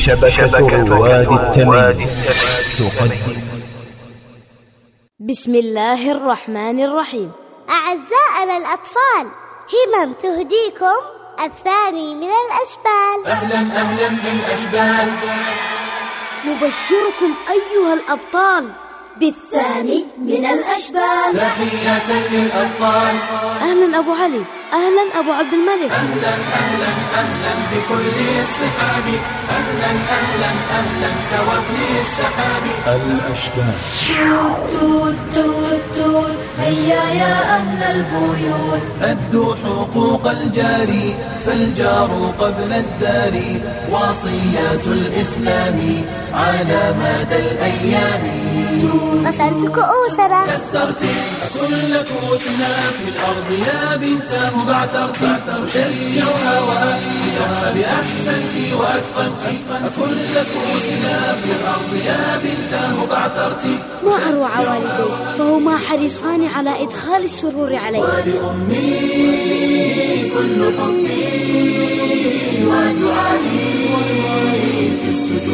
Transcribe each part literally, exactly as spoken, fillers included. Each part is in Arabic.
شبكة رواد التمييز تقدم. بسم الله الرحمن الرحيم. أعزائنا الأطفال، همم تهديكم الثاني من الأشبال. أهلا أهلا بالأشبال، نبشركم أيها الأبطال بالثاني من الأشبال. تحية للأبطال. أهلا أبو علي، أهلا أبو عبد الملك، أهلا أهلا أهلا بكل الصحاب، أهلا أهلا أهلا كوابل السحاب. الأشبال. توت توت توت هيا يا أهل البيوت، أدوا حقوق الجار فالجار قبل الدار، وصيات الإسلام على مدى الأيام. غسلت كؤوسنا، كسرت كل كؤوسنا في الأرض يا بنتاه، بعثرت أشجعها وأحفزها بأحسنت وأتقنت، كل كؤوسنا في الأرض يا بنتاه، بعثرت. ما أروع والدي، فهما حريصان على إدخال السرور علي. ولأمي كل حبي ودعائي في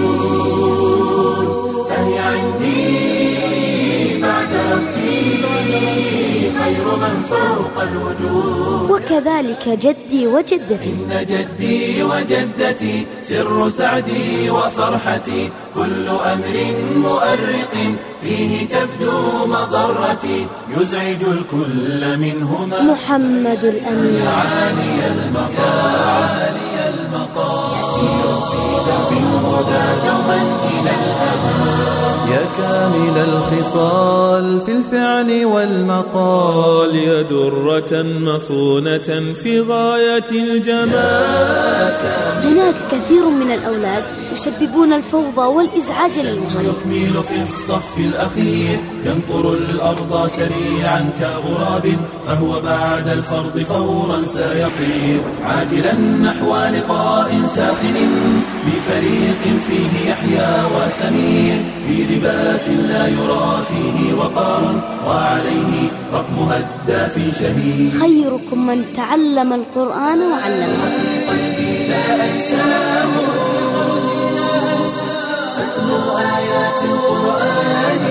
السجود، فهي عندي بعد ربي خير من فوق الوجود. وكذلك جدي وجدتي. إن جدي وجدتي سر سعدي وفرحتي، كل أمر مؤرق فيه تبدو مضرتي، يزعج الكل منهما محمد الأمين عالي المقام، عالي المقام، يسير في درب الهدى دوما إلى الأمان. يا كامل الخصال في الفعل والمقال، يا درة مصونة في غاية الجمال. هناك كثير من الأولاد يسببون الفوضى والإزعاج للمصلين. يكمل في الصف الأخير ينطر الأرض سريعا كغراب، فهو بعد الفرض فورا سيطير عاجلا نحو لقاء ساخن بفريق فيه يحيى وسمير، بلباس لا يرى فيه وقار وعليه رقم هداف شهير. خيركم من تعلم القرآن وعلمه. قلبي لا أنساه أتلو آيات القرآن،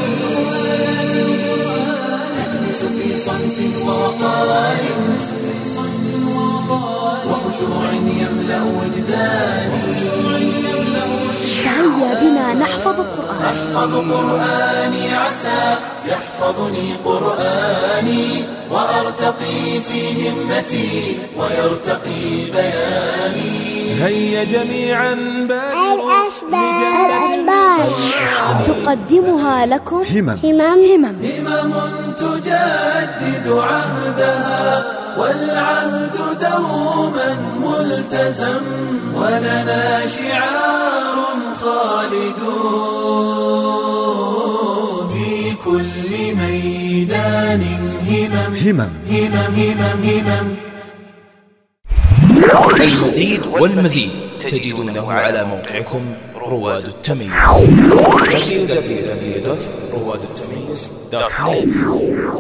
أجلس في صمت ووقار، وخشوع يملأ وجداني. تعالى بنا نحفظ القرآن. أحفظ قرآني عسى يحفظني قرآني، وأرتقي في همتي ويرتقي بياني. هيا جميعا بادروا الأشبال تقدمها لكم همم همم همم تجدد عهدها، والعهد دوما ملتزم، ولنا شعار خالد في كل ميدان. همم همم همم همم همم. المزيد والمزيد تجدونه على موقعكم رواد التمييز دبليو دبليو دبليو دوت رواد التمييز دوت نت.